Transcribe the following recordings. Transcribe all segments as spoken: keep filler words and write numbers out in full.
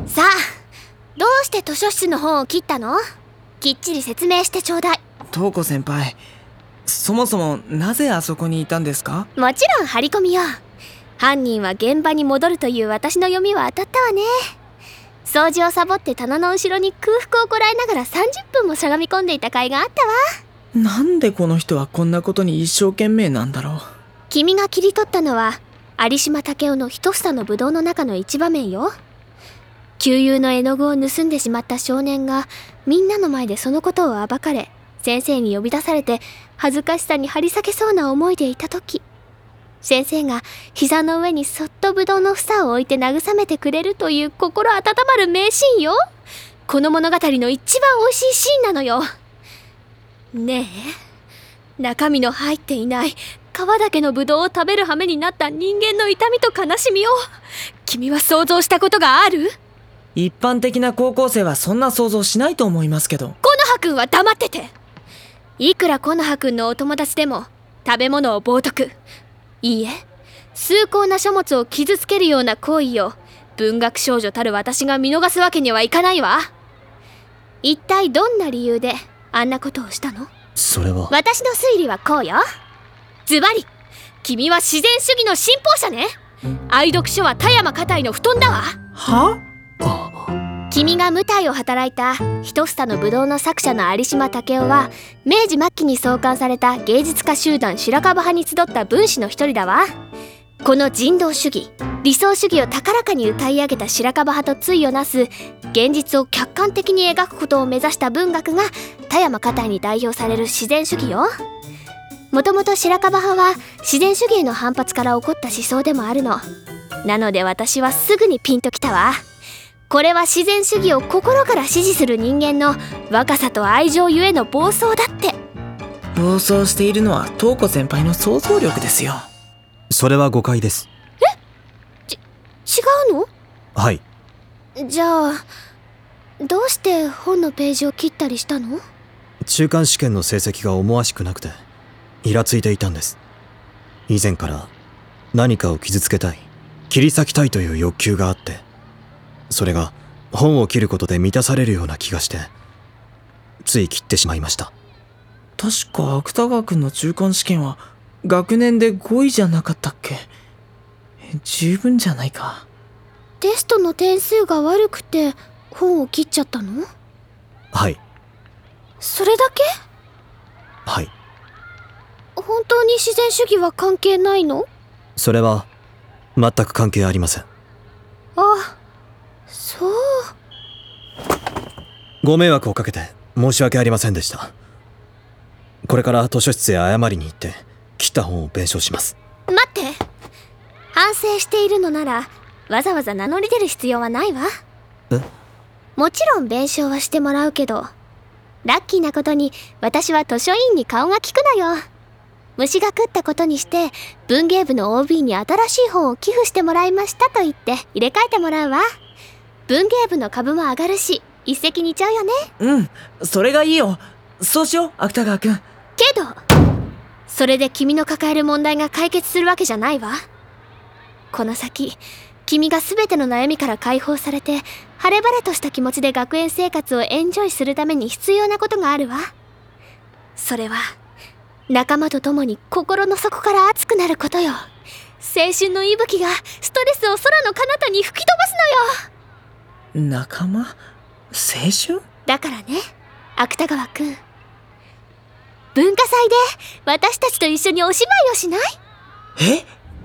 さあ、どうして図書室の本を切ったの？きっちり説明してちょうだい。 瞳子先輩、そもそもなぜあそこにいたんですか？ もちろん張り込みよ。犯人は現場に戻るという私の読みは当たったわね。掃除をサボって棚の後ろに空腹をこらえながらさんじゅっぷんもしゃがみ込んでいた甲斐があったわ。 なんでこの人はこんなことに一生懸命なんだろう。 君が切り取ったのは有島武雄の一房のぶどうの中の一場面よ。旧友の絵の具を盗んでしまった少年がみんなの前でそのことを暴かれ、先生に呼び出されて恥ずかしさに張り裂けそうな思いでいた時、先生が膝の上にそっとぶどうの房を置いて慰めてくれるという心温まる名シーンよ。この物語の一番おいしいシーンなのよ。ねえ、中身の入っていない皮だけのぶどうを食べる羽目になった人間の痛みと悲しみを君は想像したことがある？ 一般的な高校生はそんな想像しないと思いますけど。 コノハくんは黙ってて。いくらコノハくんのお友達でも食べ物を冒涜、いいえ、崇高な書物を傷つけるような行為を文学少女たる私が見逃すわけにはいかないわ。一体どんな理由であんなことをしたの？ それは私の推理はこうよ。ズバリ、君は自然主義の信奉者ね。愛読書は田山花袋の布団だわ。 は？ 君が無体を働いた一房のぶどうの作者の有島武雄は明治末期に創刊された芸術家集団白樺派に集った文士の一人だわ。この人道主義、理想主義を高らかに歌い上げた白樺派と対をなす現実を客観的に描くことを目指した文学が田山花袋に代表される自然主義よ。もともと白樺派は自然主義への反発から起こった思想でもあるの。なので私はすぐにピンときたわ。これは自然主義を心から支持する人間の若さと愛情ゆえの暴走だって。 暴走しているのは瞳子先輩の想像力ですよ。 それは誤解です。 え？ち、違うの？ はい。 じゃあどうして本のページを切ったりしたの？ 中間試験の成績が思わしくなくてイラついていたんです。以前から何かを傷つけたい、切り裂きたいという欲求があって、それが本を切ることで満たされるような気がしてつい切ってしまいました。 確か芥川君の中間試験は学年でごいじゃなかったっけ？十分じゃないか。 テストの点数が悪くて本を切っちゃったの？ はい。 それだけ？ はい。 本当に自然主義は関係ないの？ それは全く関係ありません。 あ、そう。 ご迷惑をかけて申し訳ありませんでした。これから図書室へ謝りに行って切った本を弁償します。 待って、反省しているのならわざわざ名乗り出る必要はないわ。 え？ もちろん弁償はしてもらうけど、ラッキーなことに私は図書委員に顔が利くのよ。虫が食ったことにして文芸部の オービー に新しい本を寄付してもらいましたと言って入れ替えてもらうわ。文芸部の株も上がるし一石二鳥よね。 うん、それがいいよ。そうしよう、芥川君。 けどそれで君の抱える問題が解決するわけじゃないわ。この先君が全ての悩みから解放されて晴れ晴れとした気持ちで学園生活をエンジョイするために必要なことがあるわ。それは仲間と共に心の底から熱くなることよ。青春の息吹がストレスを空の彼方に吹き飛ばすのよ。 仲間？青春？ だからね、芥川くん、文化祭で私たちと一緒にお芝居をしない？ え？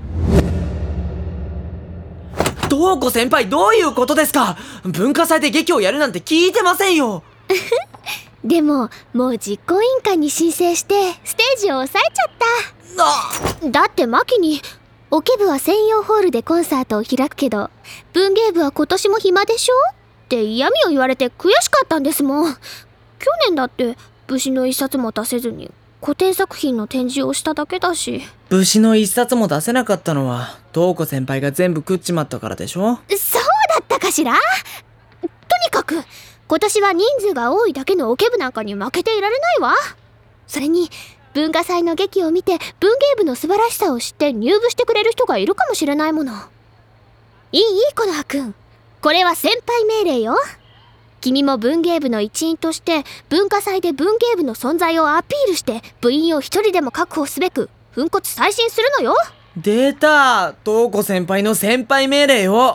瞳子先輩、どういうことですか？文化祭で劇をやるなんて聞いてませんよ。 でももう実行委員会に申請してステージを押さえちゃった。だってマキにオケ部は専用ホールでコンサートを開くけど文芸部は今年も暇でしょって嫌味を言われて悔しかったんですもん。去年だって武士の一冊も出せずに古典作品の展示をしただけだし。 武士の一冊も出せなかったのは瞳子先輩が全部食っちまったからでしょ？ そうだったかしら。とにかく今年は人数が多いだけのオケ部なんかに負けていられないわ。それに文化祭の劇を見て文芸部の素晴らしさを知って入部してくれる人がいるかもしれないもの。いいいいコノハくん、 これは先輩命令よ。君も文芸部の一員として文化祭で文芸部の存在をアピールして部員を一人でも確保すべく粉骨砕身するのよ。 出た、東子先輩の先輩命令よ。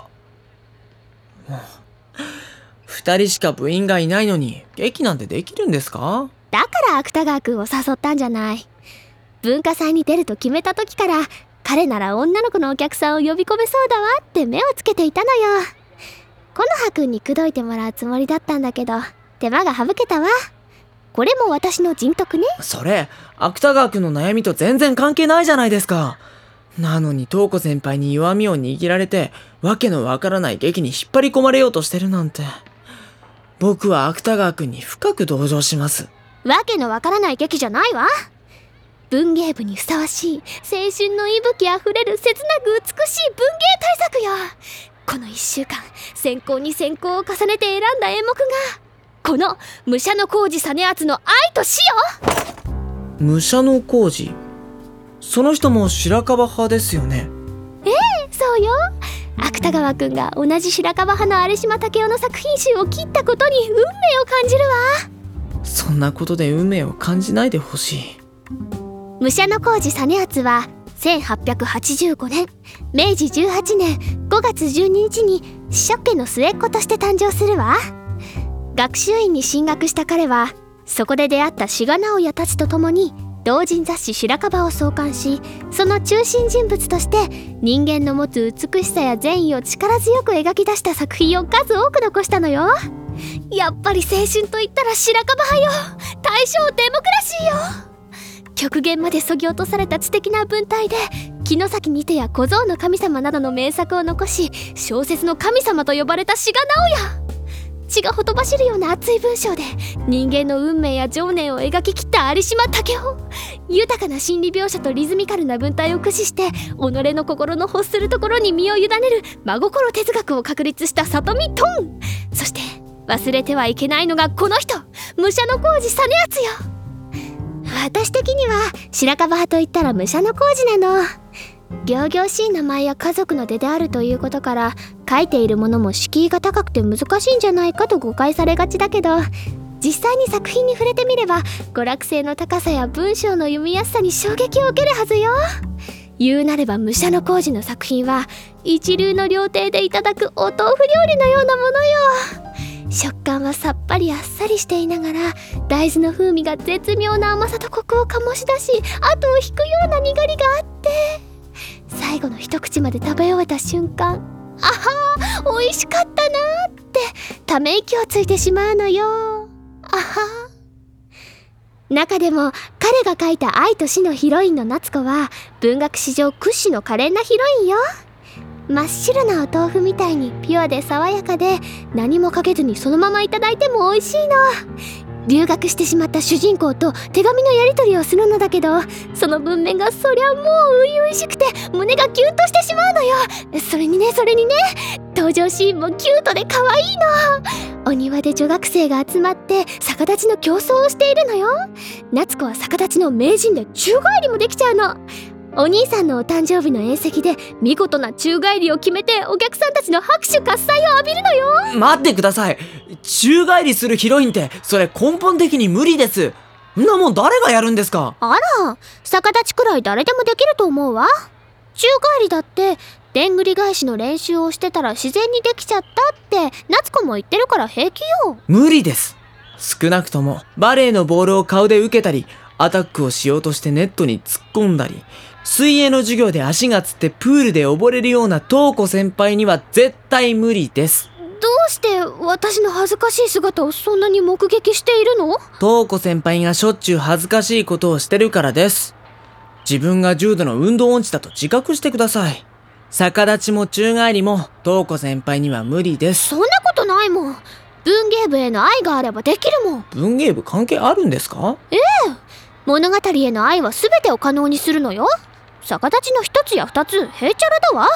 二人しか部員がいないのに劇なんてできるんですか？ だから芥川くんを誘ったんじゃない。文化祭に出ると決めた時から彼なら女の子のお客さんを呼び込めそうだわって目をつけていたのよ。木の葉くんに口説いてもらうつもりだったんだけど手間が省けたわ。これも私の人徳ね。 それ芥川くんの悩みと全然関係ないじゃないですか。なのに東子先輩に弱みを握られてわけのわからない劇に引っ張り込まれようとしてるなんて、僕は芥川くんに深く同情します。 わけのわからない劇じゃないわ。文芸部にふさわしい青春の息吹あふれる切なく美しい文芸大作よ。このいっしゅうかん選考に選考を重ねて選んだ演目がこの武者小路実篤の愛と死よ。 武者小路、その人も白樺派ですよね。 ええ、そうよ。芥川くんが同じ白樺派の有島武雄の作品集を切ったことに運命を感じるわ。 そんなことで運命を感じないでほしい。 武者小路実篤はせんはっぴゃくはちじゅうごねんめいじじゅうはちねんごがつじゅうににちに子爵家の末っ子として誕生するわ。学習院に進学した彼はそこで出会った志賀直哉たちと共に同人雑誌白樺を創刊し、その中心人物として人間の持つ美しさや善意を力強く描き出した作品を数多く残したのよ。やっぱり青春といったら白樺派よ。大正デモクラシーよ。極限まで削ぎ落とされた知的な文体で城崎にてや小僧の神様などの名作を残し、小説の神様と呼ばれた志賀直哉。血がほとばしるような熱い文章で人間の運命や情念を描き切った有島武雄。豊かな心理描写とリズミカルな文体を駆使して己の心の欲するところに身を委ねる真心哲学を確立した里見トン。そして忘れてはいけないのがこの人、武者小路実篤よ。私的には白樺派といったら武者小路なの。仰々しい名前や家族の出であるということから書いているものも敷居が高くて難しいんじゃないかと誤解されがちだけど、実際に作品に触れてみれば娯楽性の高さや文章の読みやすさに衝撃を受けるはずよ。言うなれば武者小路の作品は一流の料亭でいただくお豆腐料理のようなものよ。食感はさっぱりあっさりしていながら大豆の風味が絶妙な甘さとコクを醸し出し、後を引くようなにがりがあって、最後の一口まで食べ終えた瞬間、あはー美味しかったなーってため息をついてしまうのよ。あはー。中でも彼が書いた愛と死のヒロインの夏子は文学史上屈指の可憐なヒロインよ。真っ白なお豆腐みたいにピュアで爽やかで、何もかけずにそのままいただいても美味しいの。留学してしまった主人公と手紙のやり取りをするのだけど、その文面がそりゃもう初々しくて胸がキュンとしてしまうのよ。それにねそれにね登場シーンもキュートで可愛いの。お庭で女学生が集まって逆立ちの競争をしているのよ。夏子は逆立ちの名人で宙返りもできちゃうの。お兄さんのお誕生日の宴席で見事な宙返りを決めてお客さんたちの拍手喝采を浴びるのよ。 待ってください。宙返りするヒロインってそれ根本的に無理です。んなもん誰がやるんですか？ あら、逆立ちくらい誰でもできると思うわ。宙返りだってでんぐり返しの練習をしてたら自然にできちゃったって夏子も言ってるから平気よ。 無理です。少なくともバレーのボールを顔で受けたり、アタックをしようとしてネットに突っ込んだり、水泳の授業で足がつってプールで溺れるような東子先輩には絶対無理です。 どうして私の恥ずかしい姿をそんなに目撃しているの？ 東子先輩がしょっちゅう恥ずかしいことをしてるからです。自分が重度の運動音痴だと自覚してください。逆立ちも宙返りも東子先輩には無理です。 そんなことないもん。文芸部への愛があればできるもん。 文芸部関係あるんですか？ ええ、物語への愛は全てを可能にするのよ。逆立ちの一つや二つへいちゃらだわ。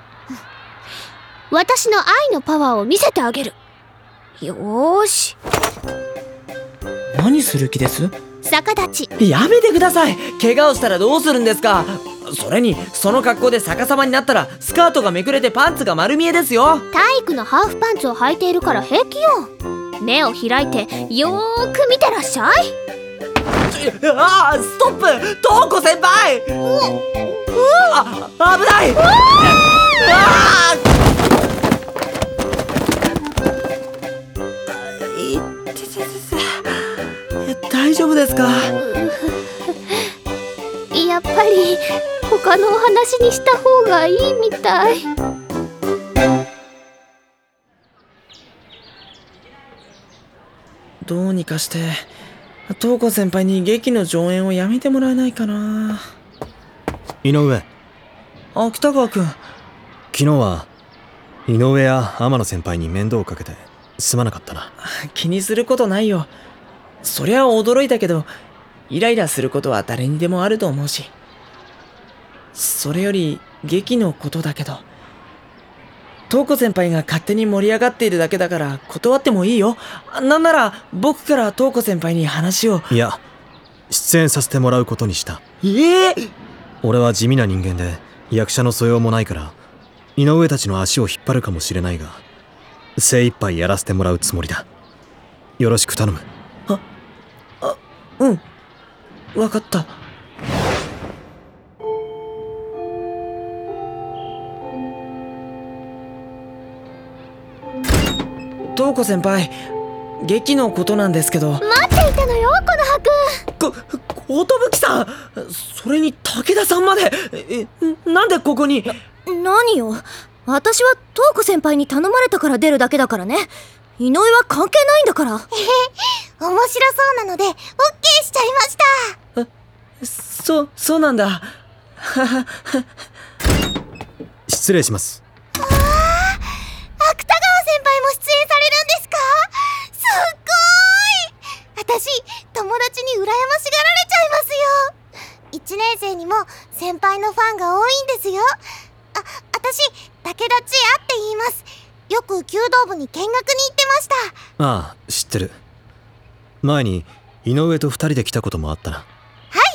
私の愛のパワーを見せてあげる。よーし。 何する気です？ 逆立ち。 やめてください。怪我をしたらどうするんですか？ それにその格好で逆さまになったらスカートがめくれてパンツが丸見えですよ。 体育のハーフパンツを履いているから平気よ。目を開いてよーく見てらっしゃい。 ああ、ストップ、瞳子先輩。あ、危ない。あいってててて、大丈夫ですか？ やっぱり他のお話にした方がいいみたい。 どうにかして瞳子先輩に劇の上演をやめてもらえないかな。 井上。 芥川君。 昨日は井上や天野先輩に面倒をかけてすまなかったな。 気にすることないよ。そりゃ驚いたけど、イライラすることは誰にでもあると思うし。それより劇のことだけど、瞳子先輩が勝手に盛り上がっているだけだから断ってもいいよ。なんなら僕から瞳子先輩に話を。 いや、出演させてもらうことにした。 ええー、 俺は地味な人間で役者の素養もないから、井上たちの足を引っ張るかもしれないが、精一杯やらせてもらうつもりだ。よろしく頼む。 あ、あ、うん、わかった。瞳子先輩、劇のことなんですけど。 待っていたのよ、このこ、寿さん。それに武田さんまで。え、なんでここに？ 何よ、私は瞳子先輩に頼まれたから出るだけだからね。井上は関係ないんだから。えへ、 面白そうなのでオッケーしちゃいました。 あ、そ、そうなんだ。 失礼します。 芥川先輩も出演されるんですか？すっごーい。私、友達に羨ましがられちゃいますよ。いちねん生にも先輩のファンが多いんですよ。あ、私、武田千愛って言います。よく弓道部に見学に行ってました。 ああ、知ってる。前に井上と二人で来たこともあったな。 はい、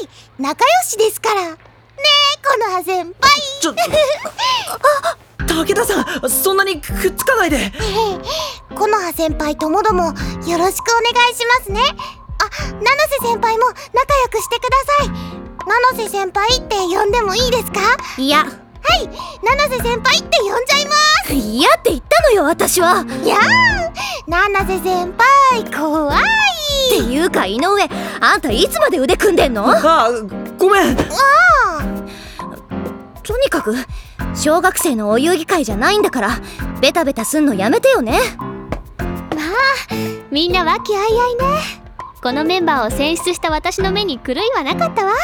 仲良しですから。ねえ、このは先輩。 ちょあ、武田さん、そんなにくっつかないで。 このは先輩ともどもよろしくお願いしますね。あ、七瀬先輩も仲良くしてください。七瀬先輩って呼んでもいいですか？ いや。 はい、七瀬先輩って呼んじゃいます。 嫌って言ったのよ、私は。 いやー、七瀬先輩怖い。 っていうか井上、あんたいつまで腕組んでんの？ ああ、ごめん。ああ、 とにかく小学生のお遊戯会じゃないんだから、ベタベタすんのやめてよね。 まあ、みんな和気あいあいね。このメンバーを選出した私の目に狂いはなかったわ。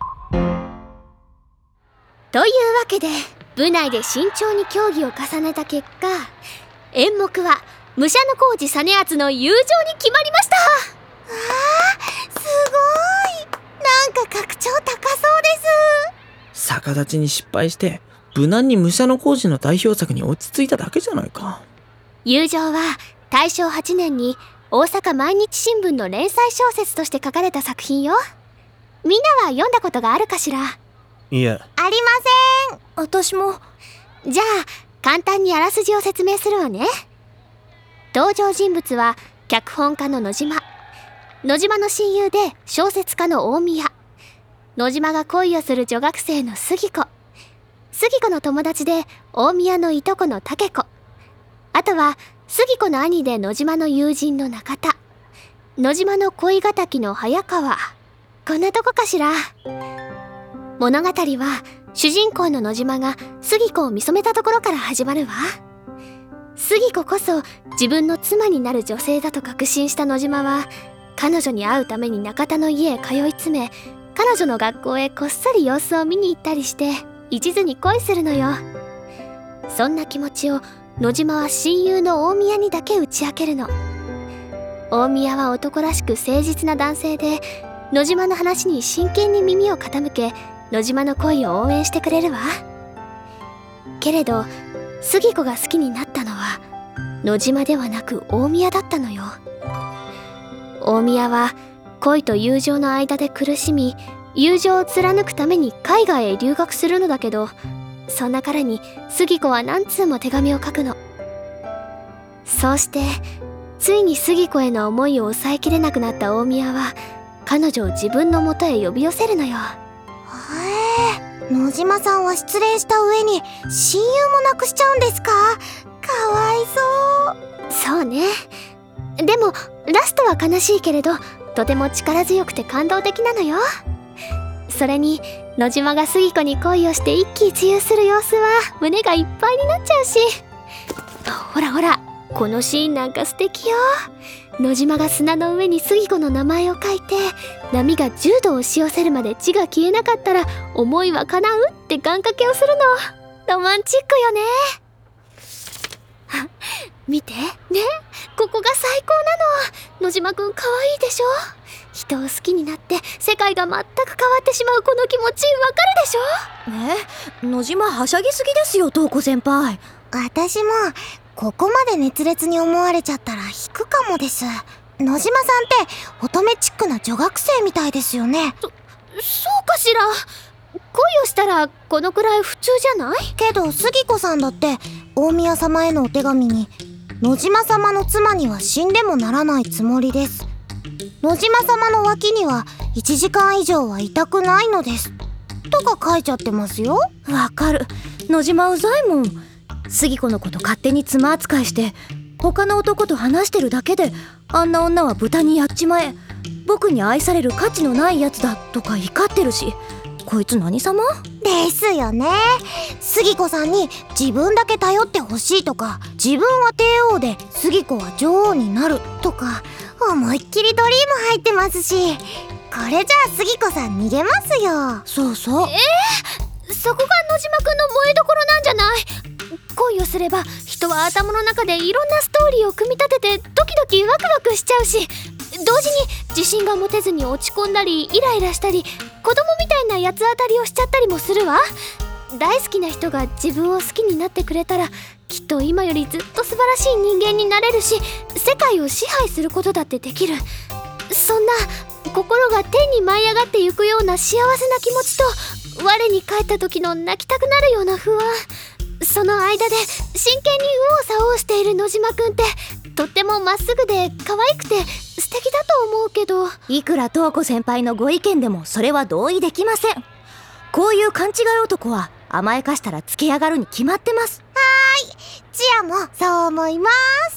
というわけで、部内で慎重に協議を重ねた結果、演目は武者小路実篤の友情に決まりました。 わー、すごい。なんか格調高そうです。 逆立ちに失敗して無難に武者小路の代表作に落ち着いただけじゃないか。 友情は大正はちねんに大阪毎日新聞の連載小説として書かれた作品よ。みんなは読んだことがあるかしら？ いえ。 ありません。 私も。 じゃあ簡単にあらすじを説明するわね。登場人物は脚本家の野島、野島の親友で小説家の大宮、野島が恋をする女学生の杉子、杉子の友達で大宮のいとこの竹子、あとは杉子の兄で野島の友人の中田、野島の恋敵の早川。こんなとこかしら。物語は主人公の野島が杉子を見初めたところから始まるわ。杉子こそ自分の妻になる女性だと確信した野島は、彼女に会うために中田の家へ通い詰め、彼女の学校へこっそり様子を見に行ったりして一途に恋するのよ。そんな気持ちを野島は親友の大宮にだけ打ち明けるの。大宮は男らしく誠実な男性で、野島の話に真剣に耳を傾け、野島の恋を応援してくれるわ。けれど杉子が好きになったのは野島ではなく大宮だったのよ。大宮は恋と友情の間で苦しみ、 友情を貫くために海外へ留学するのだけど、そんな彼に杉子は何通も手紙を書くの。そうしてついに杉子への思いを抑えきれなくなった大宮は彼女を自分の元へ呼び寄せるのよ。 へえ、野島さんは失恋した上に親友もなくしちゃうんですか？かわいそう。 そうね。でもラストは悲しいけれどとても力強くて感動的なのよ。それに野島が杉子に恋をして一喜一憂する様子は胸がいっぱいになっちゃうし、ほらほらこのシーンなんか素敵よ。野島が砂の上に杉子の名前を書いて、波がじゅうど押し寄せるまで血が消えなかったら思いは叶うって願掛けをするの。ロマンチックよね。あ、見てね、ここが最高なの。野島くんかわいいでしょ。人を好きになって世界が全く変わってしまうこの気持ちわかるでしょ。 ね、野島はしゃぎすぎですよ、瞳子先輩。 私もここまで熱烈に思われちゃったら引くかもです。野島さんって乙女チックな女学生みたいですよね。 そ、そうかしら。恋をしたらこのくらい普通じゃない？ けど杉子さんだって大宮様へのお手紙に野島様の妻には死んでもならないつもりです。野島様の脇にはいちじかん以上はいたくないのですとか書いちゃってますよ。 わかる。野島うざいもん。杉子のこと勝手に妻扱いして他の男と話してるだけであんな女は豚にやっちまえ、僕に愛される価値のないやつだとか怒ってるし、こいつ何様？ ですよね。杉子さんに自分だけ頼ってほしいとか、自分は帝王で杉子は女王になるとか、思いっきりドリーム入ってますし、これじゃあ杉子さん逃げますよ。 そうそう。 えー、そこが野島くんの萌えどころなんじゃない？恋をすれば人は頭の中でいろんなストーリーを組み立ててドキドキワクワクしちゃうし、同時に自信が持てずに落ち込んだりイライラしたり、子供みたいな八つ当たりをしちゃったりもするわ。大好きな人が自分を好きになってくれたらきっと今よりずっと素晴らしい人間になれるし、世界を支配することだってできる。そんな心が天に舞い上がってゆくような幸せな気持ちと、我に返った時の泣きたくなるような不安、その間で真剣に右往左往している野島くんってとってもまっすぐで可愛くて素敵だと思うけど。 いくら瞳子先輩のご意見でもそれは同意できません。こういう勘違い男は甘やかしたらつけ上がるに決まってます。 はーい、チアもそう思います。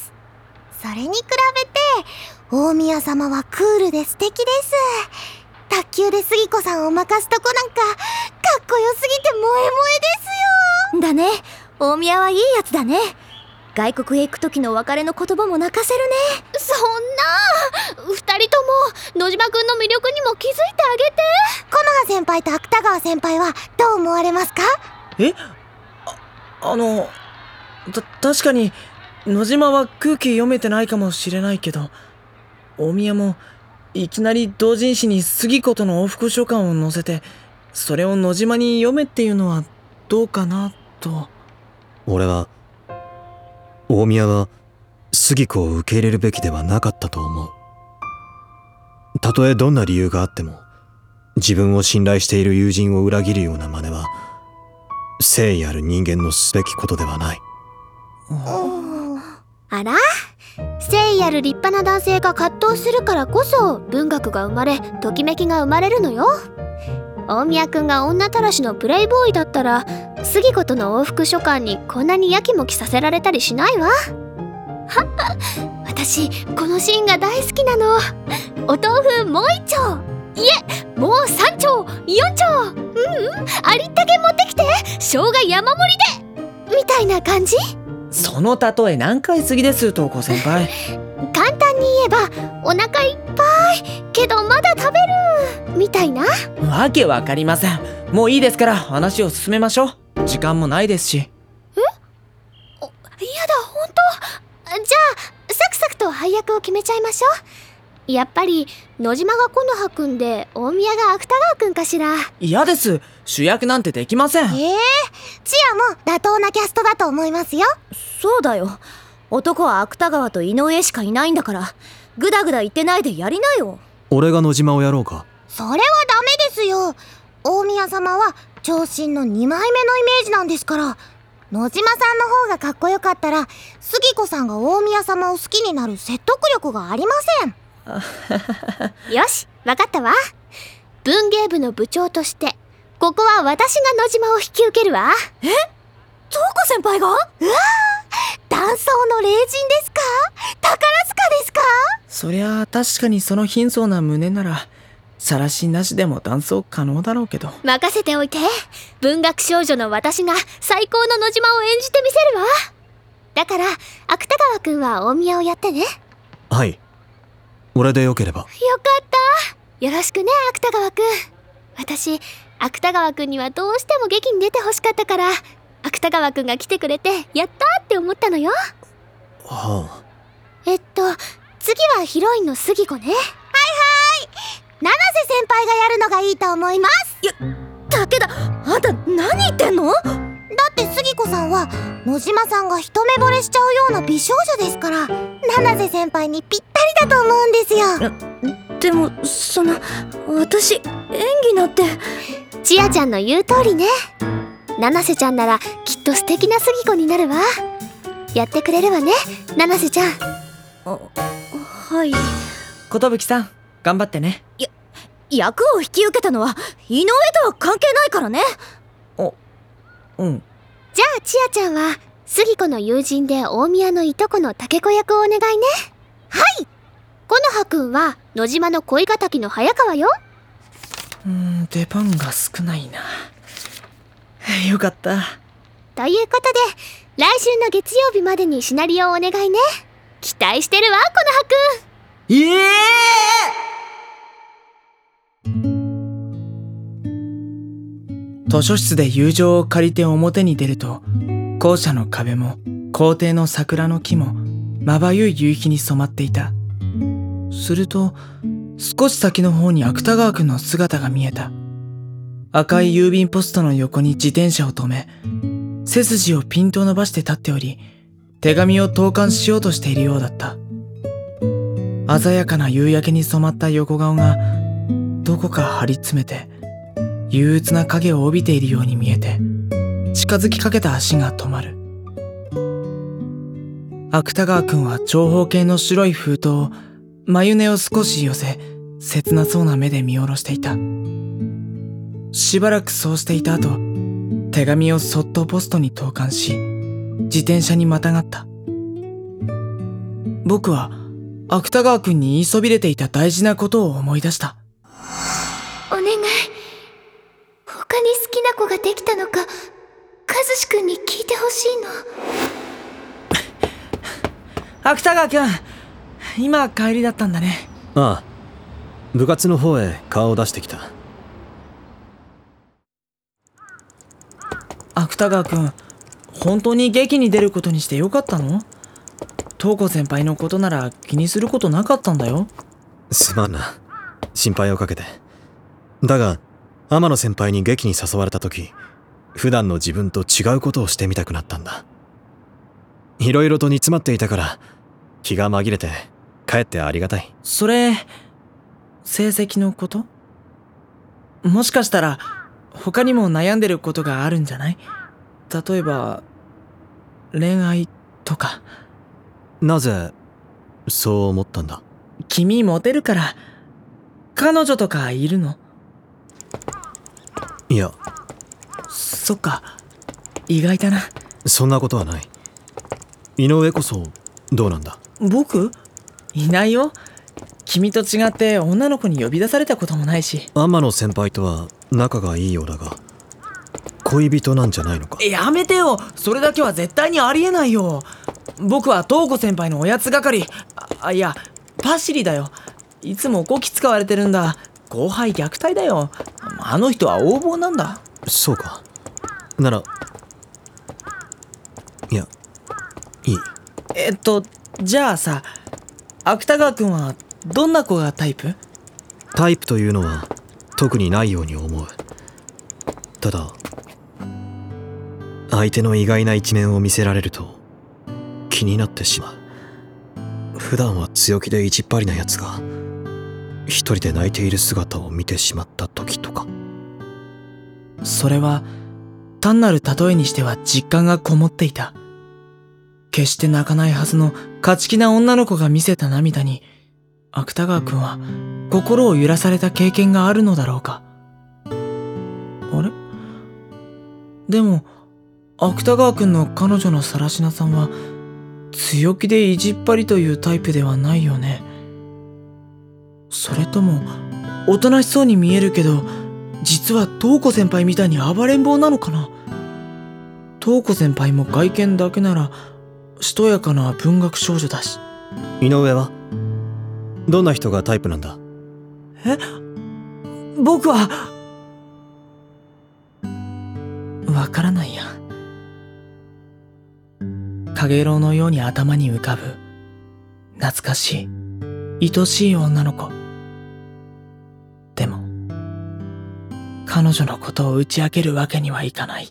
それに比べて大宮様はクールで素敵です。卓球で杉子さんを任すとこなんかかっこよすぎて萌え萌えですよ。 だね、大宮はいいやつだね。外国へ行く時の別れの言葉も泣かせるね。 そんな、二人とも野島くんの魅力にも気づいてあげて。 木の葉先輩と芥川先輩はどう思われますか？ えあ、あの、た、確かに野島は空気読めてないかもしれないけど、大宮もいきなり同人誌に杉子との往復書簡を載せて、それを野島に読めっていうのはどうかなと。 俺は大宮は杉子を受け入れるべきではなかったと思う。たとえどんな理由があっても自分を信頼している友人を裏切るような真似は誠意ある人間のすべきことではない。 あら、誠意ある立派な男性が葛藤するからこそ文学が生まれ、ときめきが生まれるのよ。大宮くんが女たらしのプレイボーイだったら杉子との往復書簡にこんなにやきもきさせられたりしないわ。はっ、私このシーンが大好きなの。お豆腐もう一丁、いえもう三丁四丁、うんうんありったけ持ってきて、生姜山盛りでみたいな感じ。 その例え何回過ぎです瞳子先輩。 簡単に言えばお腹いっぱいけどまだ食べるみたいな。 わけわかりません。もういいですから話を進めましょう。時間もないですし。 えお、やだ本当。じゃあサクサクと配役を決めちゃいましょう。やっぱり野島が木の葉くんで大宮が芥川くんかしら。 嫌です。主役なんてできません。 えー、チアも妥当なキャストだと思いますよ。 そうだよ、男は芥川と井上しかいないんだから、グダグダ言ってないでやりなよ。 俺が野島をやろうか。 それはダメですよ。大宮様は長身のにまいめのイメージなんですから。野島さんの方がかっこよかったら杉子さんが大宮様を好きになる説得力がありません。 よし、わかったわ。文芸部の部長としてここは私が野島を引き受けるわ。 え、瞳子先輩が？ うわー、男装の霊人ですか？宝塚ですか？ そりゃあ確かにその貧相な胸なら晒しなしでも男装可能だろうけど。 任せておいて。文学少女の私が最高の野島を演じてみせるわ。だから芥川くんは大宮をやってね。 はい、俺でよければ。 よかった。よろしくね、芥川くん。私芥川くんにはどうしても劇に出てほしかったから、芥川くんが来てくれてやったーって思ったのよ。 はあ。 えっと次はヒロインの杉子ね。 はいはい、七瀬先輩がやるのがいいと思います。 いや、武田、あんた何言ってんの？ だって杉子さんは野島さんが一目惚れしちゃうような美少女ですから、七瀬先輩にぴったりだと思うんですよ。 でもその私演技なんて。 ちあちゃんの言う通りね。七瀬ちゃんならきっと素敵な杉子になるわ。やってくれるわね、七瀬ちゃん。 あ、はい。 寿さん頑張ってね。 や役を引き受けたのは井上とは関係ないからね。 お、うん。 じゃあちあちゃんは杉子の友人で大宮のいとこの竹子役をお願いね。 はい。 木の葉くんは野島の恋敵の早川よ。 うーん、出番が少ないな。よかった。 ということで来週の月曜日までにシナリオをお願いね。期待してるわ、木の葉くん。 ええー、図書室で友情を借りて表に出ると、校舎の壁も校庭の桜の木もまばゆい夕日に染まっていた。すると少し先の方に芥川くんの姿が見えた。赤い郵便ポストの横に自転車を止め、背筋をピンと伸ばして立っており、手紙を投函しようとしているようだった。鮮やかな夕焼けに染まった横顔がどこか張り詰めて憂鬱な影を帯びているように見えて、近づきかけた足が止まる。芥川くんは長方形の白い封筒を眉根を少し寄せ、切なそうな目で見下ろしていた。しばらくそうしていた後、手紙をそっとポストに投函し、自転車にまたがった。僕は芥川くんに言いそびれていた大事なことを思い出した。 お願い、他に好きな子ができたのか、和志くんに聞いてほしいの。 芥川くん、今帰りだったんだね。 ああ、部活の方へ顔を出してきた。 芥川くん、本当に劇に出ることにしてよかったの？瞳子先輩のことなら気にすることなかったんだよ。 すまんな、心配をかけて。だが天野先輩に劇に誘われた時、普段の自分と違うことをしてみたくなったんだ。いろいろと煮詰まっていたから気が紛れてかえってありがたい。 それ成績のこと？もしかしたら他にも悩んでることがあるんじゃない？例えば恋愛とか。 なぜそう思ったんだ？ 君モテるから。彼女とかいるの？ いや。 そっか、意外だな。 そんなことはない。井上こそどうなんだ？ 僕？いないよ。君と違って女の子に呼び出されたこともないし。 天野先輩とは仲がいいようだが、恋人なんじゃないのか？ やめてよ、それだけは絶対にありえないよ。僕は瞳子先輩のおやつ係、あ、いやパシリだよ。いつもこき使われてるんだ。後輩虐待だよ。あの人は横暴なんだ。 そうか。ならいやいい。 えっとじゃあさ、芥川くんはどんな子がタイプ？ タイプというのは特にないように思う。ただ相手の意外な一面を見せられると気になってしまう。普段は強気で意地っ張りなやつが一人で泣いている姿を見てしまった時とか。 それは単なる例えにしては実感がこもっていた。決して泣かないはずの勝ち気な女の子が見せた涙に、芥川くんは心を揺らされた経験があるのだろうか。あれ？でも芥川くんの彼女の更科さんは強気で意地っ張りというタイプではないよね。それともおとなしそうに見えるけど実は東子先輩みたいに暴れん坊なのかな。東子先輩も外見だけならしとやかな文学少女だし。 井上はどんな人がタイプなんだ？ え？僕はわからないや。かげろうのように頭に浮かぶ懐かしい愛しい女の子。でも彼女のことを打ち明けるわけにはいかない。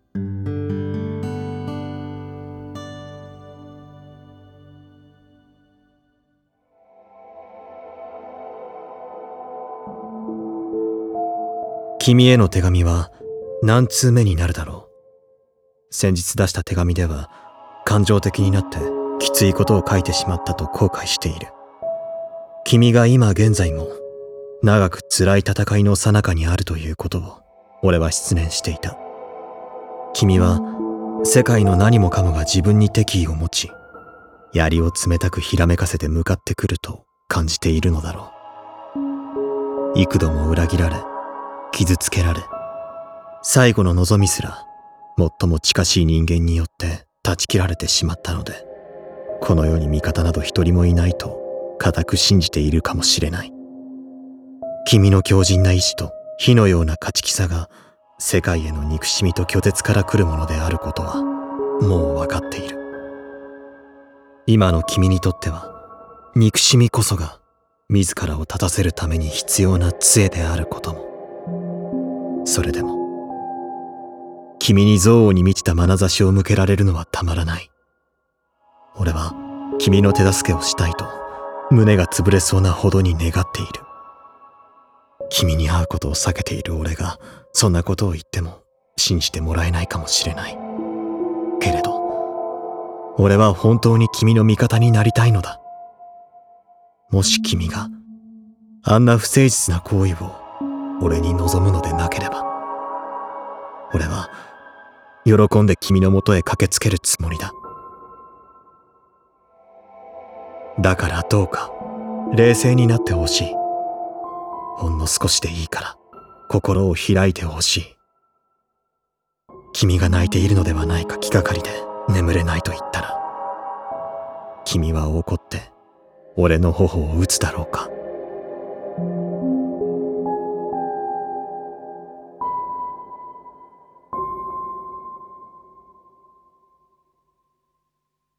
君への手紙は何通目になるだろう。先日出した手紙では感情的になってきついことを書いてしまったと後悔している。君が今現在も長く辛い戦いの最中にあるということを俺は失念していた。君は世界の何もかもが自分に敵意を持ち、槍を冷たくひらめかせて向かってくると感じているのだろう。幾度も裏切られ傷つけられ、最後の望みすら最も近しい人間によって断ち切られてしまったので、この世に味方など一人もいないと固く信じているかもしれない。君の強靭な意志と火のような勝ち気さが世界への憎しみと拒絶から来るものであることはもう分かっている。今の君にとっては憎しみこそが自らを立たせるために必要な杖であることも。それでも君に憎悪に満ちた眼差しを向けられるのはたまらない。俺は君の手助けをしたいと胸が潰れそうなほどに願っている。君に会うことを避けている俺がそんなことを言っても信じてもらえないかもしれないけれど、俺は本当に君の味方になりたいのだ。もし君があんな不誠実な行為を俺に望むのでなければ、俺は喜んで君のもとへ駆けつけるつもりだ。だからどうか冷静になってほしい。ほんの少しでいいから心を開いてほしい。君が泣いているのではないか気がかりで眠れないと言ったら、君は怒って俺の頬を打つだろうか。